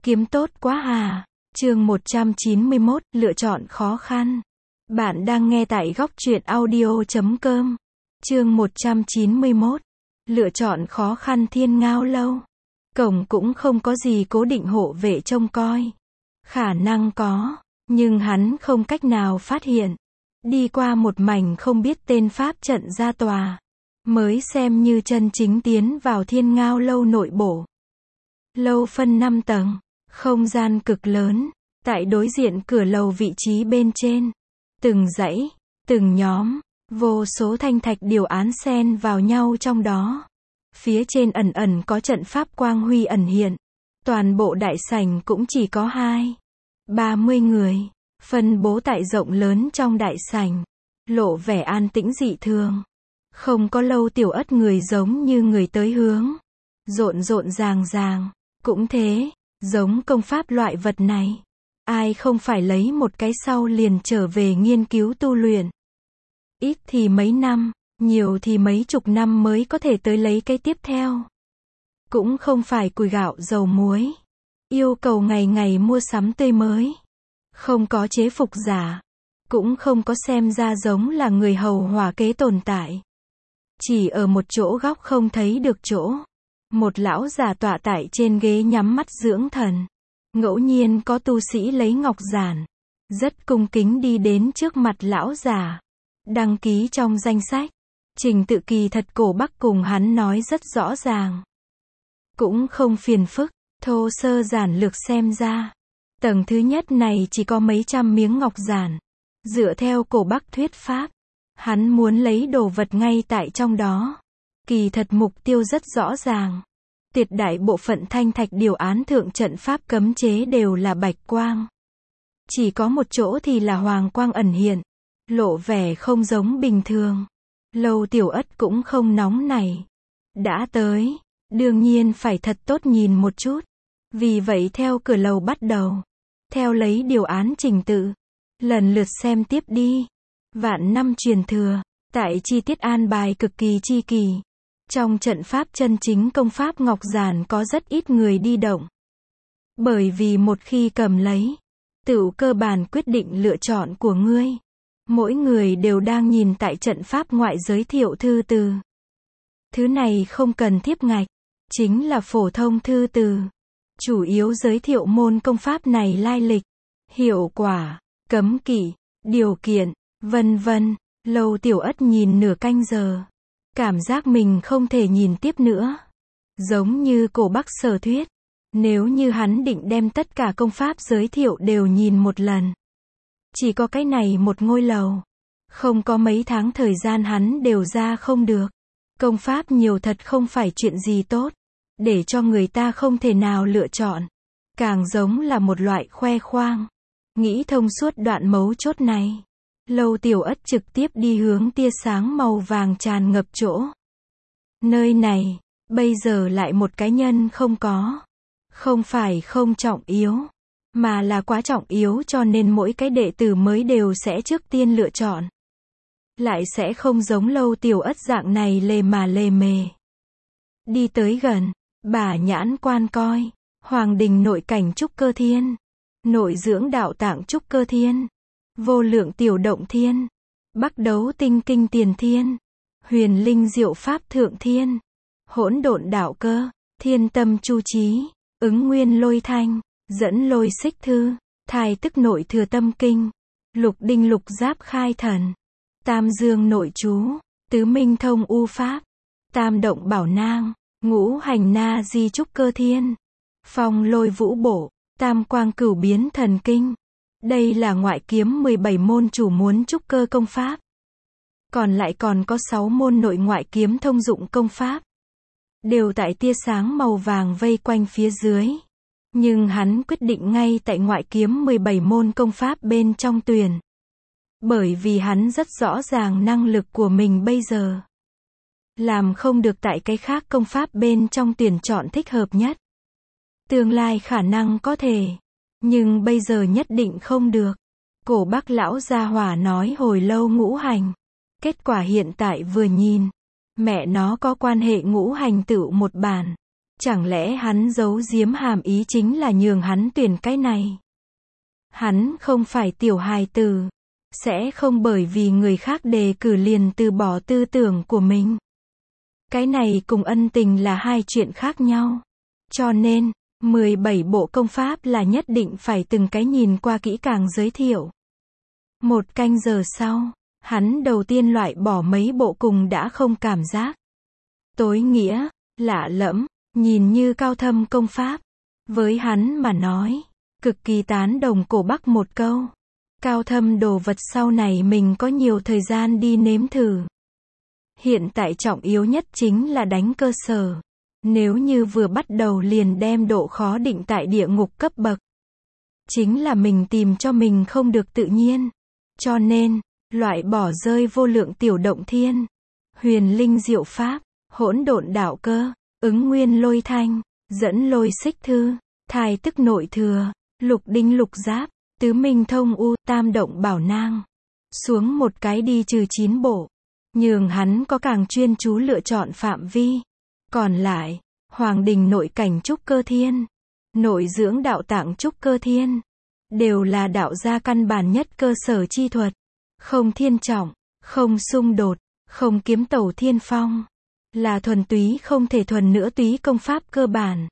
Kiếm tốt quá à. Chương 191, lựa chọn khó khăn. Bạn đang nghe tại góc truyện audio.com. Chương 191, lựa chọn khó khăn. Thiên Ngao lâu. Cổng cũng không có gì cố định hộ vệ trông coi. Khả năng có, nhưng hắn không cách nào phát hiện. Đi qua một mảnh không biết tên pháp trận ra tòa, mới xem như chân chính tiến vào Thiên Ngao lâu nội bộ. Lâu phân 5 tầng, không gian cực lớn, tại đối diện cửa lầu vị trí bên trên. Từng dãy, từng nhóm, vô số thanh thạch điều án xen vào nhau trong đó. Phía trên ẩn ẩn có trận pháp quang huy ẩn hiện. Toàn bộ đại sảnh cũng chỉ có 30 người, phân bố tại rộng lớn trong đại sảnh, lộ vẻ an tĩnh dị thường. Không có Lâu Tiểu Ất người giống như người tới hướng, rộn rộn ràng ràng. Cũng thế, giống công pháp loại vật này, ai không phải lấy một cái sau liền trở về nghiên cứu tu luyện. Ít thì mấy năm, nhiều thì mấy chục năm mới có thể tới lấy cái tiếp theo. Cũng không phải củi gạo dầu muối, yêu cầu ngày ngày mua sắm tươi mới. Không có chế phục giả, cũng không có xem ra giống là người hầu hỏa kế tồn tại. Chỉ ở một chỗ góc không thấy được chỗ, một lão già tọa tại trên ghế nhắm mắt dưỡng thần. Ngẫu nhiên có tu sĩ lấy ngọc giản, rất cung kính đi đến trước mặt lão già, đăng ký trong danh sách. Trình tự kỳ thật Cổ Bắc cùng hắn nói rất rõ ràng, cũng không phiền phức, thô sơ giản lược xem ra. Tầng thứ nhất này chỉ có mấy trăm miếng ngọc giản. Dựa theo Cổ Bắc thuyết pháp, hắn muốn lấy đồ vật ngay tại trong đó. Kỳ thật mục tiêu rất rõ ràng. Tuyệt đại bộ phận thanh thạch điều án thượng trận pháp cấm chế đều là bạch quang. Chỉ có một chỗ thì là hoàng quang ẩn hiện, lộ vẻ không giống bình thường. Lâu Tiểu Ất cũng không nóng nảy. Đã tới, đương nhiên phải thật tốt nhìn một chút. Vì vậy theo cửa lầu bắt đầu, theo lấy điều án trình tự, lần lượt xem tiếp đi. Vạn năm truyền thừa, tại chi tiết an bài cực kỳ chi kỳ. Trong trận pháp chân chính công pháp ngọc giản có rất ít người đi động. Bởi vì một khi cầm lấy, tựu cơ bản quyết định lựa chọn của ngươi. Mỗi người đều đang nhìn tại trận pháp ngoại giới thiệu thư từ. Thứ này không cần thiếp ngạch, chính là phổ thông thư từ. Chủ yếu giới thiệu môn công pháp này lai lịch, hiệu quả, cấm kỵ, điều kiện, vân vân. Lâu Tiểu Ất nhìn nửa canh giờ, cảm giác mình không thể nhìn tiếp nữa. Giống như Cổ Bắc sở thuyết, nếu như hắn định đem tất cả công pháp giới thiệu đều nhìn một lần, chỉ có cái này một ngôi lầu, không có mấy tháng thời gian hắn đều ra không được. Công pháp nhiều thật không phải chuyện gì tốt, để cho người ta không thể nào lựa chọn. Càng giống là một loại khoe khoang. Nghĩ thông suốt đoạn mấu chốt này, Lâu Tiểu Ất trực tiếp đi hướng tia sáng màu vàng tràn ngập chỗ. Nơi này, bây giờ lại một cái nhân không có. Không phải không trọng yếu, mà là quá trọng yếu cho nên mỗi cái đệ tử mới đều sẽ trước tiên lựa chọn. Lại sẽ không giống Lâu Tiểu Ất dạng này lề mà lề mề. Đi tới gần, bà nhãn quan coi, hoàng đình nội cảnh trúc cơ thiên, nội dưỡng đạo tạng trúc cơ thiên, vô lượng tiểu động thiên, bắc đấu tinh kinh tiền thiên, huyền linh diệu pháp thượng thiên, hỗn độn đạo cơ, thiên tâm chu trí, ứng nguyên lôi thanh, dẫn lôi xích thư, thai tức nội thừa tâm kinh, lục đinh lục giáp khai thần, tam dương nội chú, tứ minh thông u pháp, tam động bảo nang, ngũ hành na di trúc cơ thiên, phong lôi vũ bổ, tam quang cửu biến thần kinh. Đây là ngoại kiếm 17 môn chủ muốn trúc cơ công pháp. Còn lại còn có 6 môn nội ngoại kiếm thông dụng công pháp, đều tại tia sáng màu vàng vây quanh phía dưới. Nhưng hắn quyết định ngay tại ngoại kiếm 17 môn công pháp bên trong tuyển. Bởi vì hắn rất rõ ràng năng lực của mình bây giờ. Làm không được tại cái khác công pháp bên trong tuyển chọn thích hợp nhất. Tương lai khả năng có thể, nhưng bây giờ nhất định không được. Cổ Bắc lão gia hỏa nói hồi lâu ngũ hành. Kết quả hiện tại vừa nhìn, mẹ nó có quan hệ ngũ hành tựu một bản. Chẳng lẽ hắn giấu giếm hàm ý chính là nhường hắn tuyển cái này? Hắn không phải tiểu hài tử, sẽ không bởi vì người khác đề cử liền từ bỏ tư tưởng của mình. Cái này cùng ân tình là hai chuyện khác nhau. Cho nên, 17 bộ công pháp là nhất định phải từng cái nhìn qua kỹ càng giới thiệu. 1 canh giờ sau, hắn đầu tiên loại bỏ mấy bộ cùng đã không cảm giác. Tối nghĩa, lạ lẫm, nhìn như cao thâm công pháp. Với hắn mà nói, cực kỳ tán đồng cổ Bắc một câu. Cao thâm đồ vật sau này mình có nhiều thời gian đi nếm thử. Hiện tại trọng yếu nhất chính là đánh cơ sở. Nếu như vừa bắt đầu liền đem độ khó định tại địa ngục cấp bậc, chính là mình tìm cho mình không được tự nhiên. Cho nên, loại bỏ rơi vô lượng tiểu động thiên, huyền linh diệu pháp, hỗn độn đạo cơ, ứng nguyên lôi thanh, dẫn lôi xích thư, thai tức nội thừa, lục đinh lục giáp, tứ minh thông u, tam động bảo nang. Xuống một cái đi trừ 9 bộ. Nhường hắn có càng chuyên chú lựa chọn phạm vi. Còn lại, hoàng đình nội cảnh trúc cơ thiên, nội dưỡng đạo tạng trúc cơ thiên, đều là đạo gia căn bản nhất cơ sở chi thuật. Không thiên trọng, không xung đột, không kiếm tẩu thiên phong. Là thuần túy không thể thuần nữa túy công pháp cơ bản.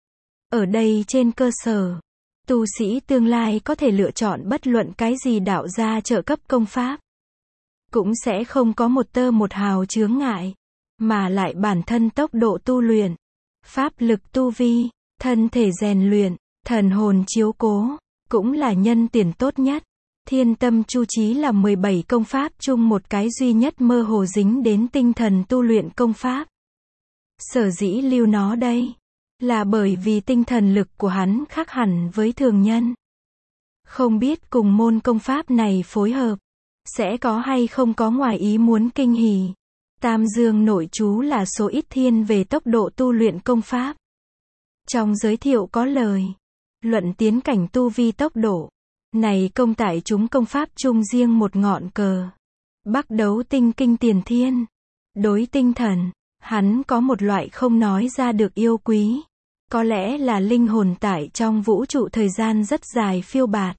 Ở đây trên cơ sở, tu sĩ tương lai có thể lựa chọn bất luận cái gì đạo gia trợ cấp công pháp. Cũng sẽ không có một tơ một hào chướng ngại. Mà lại bản thân tốc độ tu luyện, pháp lực tu vi, thân thể rèn luyện, thần hồn chiếu cố, cũng là nhân tuyển tốt nhất. Thiên tâm chu chí là 17 công pháp chung một cái duy nhất mơ hồ dính đến tinh thần tu luyện công pháp. Sở dĩ lưu nó đây, là bởi vì tinh thần lực của hắn khác hẳn với thường nhân. Không biết cùng môn công pháp này phối hợp, sẽ có hay không có ngoài ý muốn kinh hỉ. Tam dương nội chú là số ít thiên về tốc độ tu luyện công pháp. Trong giới thiệu có lời, luận tiến cảnh tu vi tốc độ. Này công tại chúng công pháp chung riêng một ngọn cờ. Bắc đấu tinh kinh tiền thiên. Đối tinh thần, hắn có một loại không nói ra được yêu quý. Có lẽ là linh hồn tại trong vũ trụ thời gian rất dài phiêu bạt.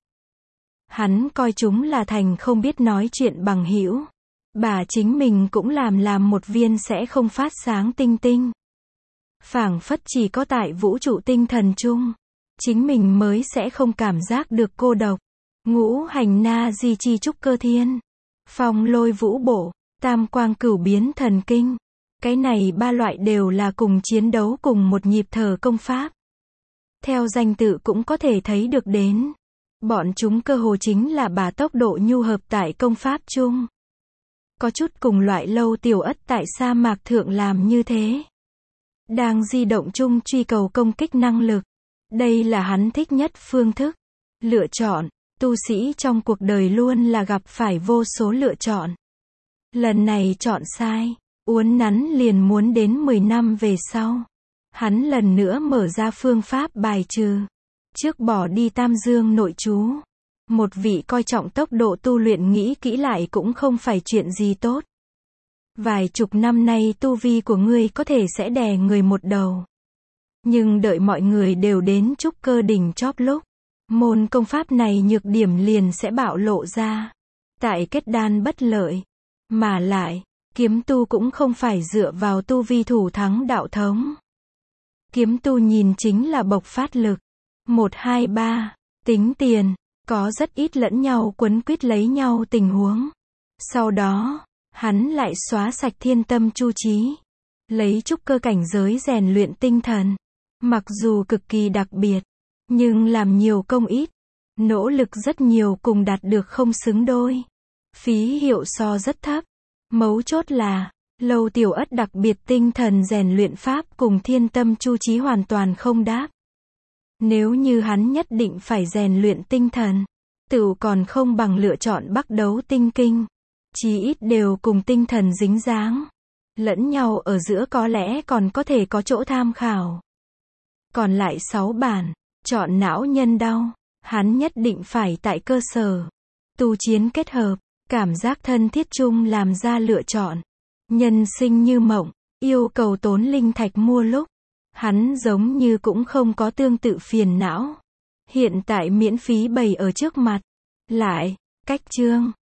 Hắn coi chúng là thành không biết nói chuyện bằng hữu. Bà chính mình cũng làm một viên sẽ không phát sáng tinh tinh. Phảng phất chỉ có tại vũ trụ tinh thần chung, chính mình mới sẽ không cảm giác được cô độc. Ngũ hành na di chi trúc cơ thiên, phong lôi vũ bổ, tam quang cửu biến thần kinh. Cái này ba loại đều là cùng chiến đấu cùng một nhịp thở công pháp. Theo danh tự cũng có thể thấy được đến. Bọn chúng cơ hồ chính là bà tốc độ nhu hợp tại công pháp chung. Có chút cùng loại lâu tiểu ất tại sa mạc thượng làm như thế. Đang di động chung truy cầu công kích năng lực. Đây là hắn thích nhất phương thức. Lựa chọn, tu sĩ trong cuộc đời luôn là gặp phải vô số lựa chọn. Lần này chọn sai, uốn nắn liền muốn đến 10 năm về sau. Hắn lần nữa mở ra phương pháp bài trừ. Trước bỏ đi tam dương nội chú. Một vị coi trọng tốc độ tu luyện nghĩ kỹ lại cũng không phải chuyện gì tốt. Vài chục năm nay tu vi của ngươi có thể sẽ đè người một đầu. Nhưng đợi mọi người đều đến trúc cơ đỉnh chóp lúc, môn công pháp này nhược điểm liền sẽ bạo lộ ra. Tại kết đan bất lợi. Mà lại, kiếm tu cũng không phải dựa vào tu vi thủ thắng đạo thống. Kiếm tu nhìn chính là bộc phát lực. 1, 2, 3, tính tiền. Có rất ít lẫn nhau quấn quýt lấy nhau tình huống. Sau đó, hắn lại xóa sạch thiên tâm chu chí. Lấy trúc cơ cảnh giới rèn luyện tinh thần. Mặc dù cực kỳ đặc biệt, nhưng làm nhiều công ít. Nỗ lực rất nhiều cùng đạt được không xứng đôi. Phí hiệu so rất thấp. Mấu chốt là, lâu tiểu ất đặc biệt tinh thần rèn luyện pháp cùng thiên tâm chu chí hoàn toàn không đáp. Nếu như hắn nhất định phải rèn luyện tinh thần, tựu còn không bằng lựa chọn bắc đấu tinh kinh. Chí ít đều cùng tinh thần dính dáng. Lẫn nhau ở giữa có lẽ còn có thể có chỗ tham khảo. Còn lại 6 bản, chọn não nhân đau, hắn nhất định phải tại cơ sở. Tu chiến kết hợp, cảm giác thân thiết chung làm ra lựa chọn. Nhân sinh như mộng, yêu cầu tốn linh thạch mua lúc. Hắn giống như cũng không có tương tự phiền não. Hiện tại miễn phí bày ở trước mặt. Lại, cách chương.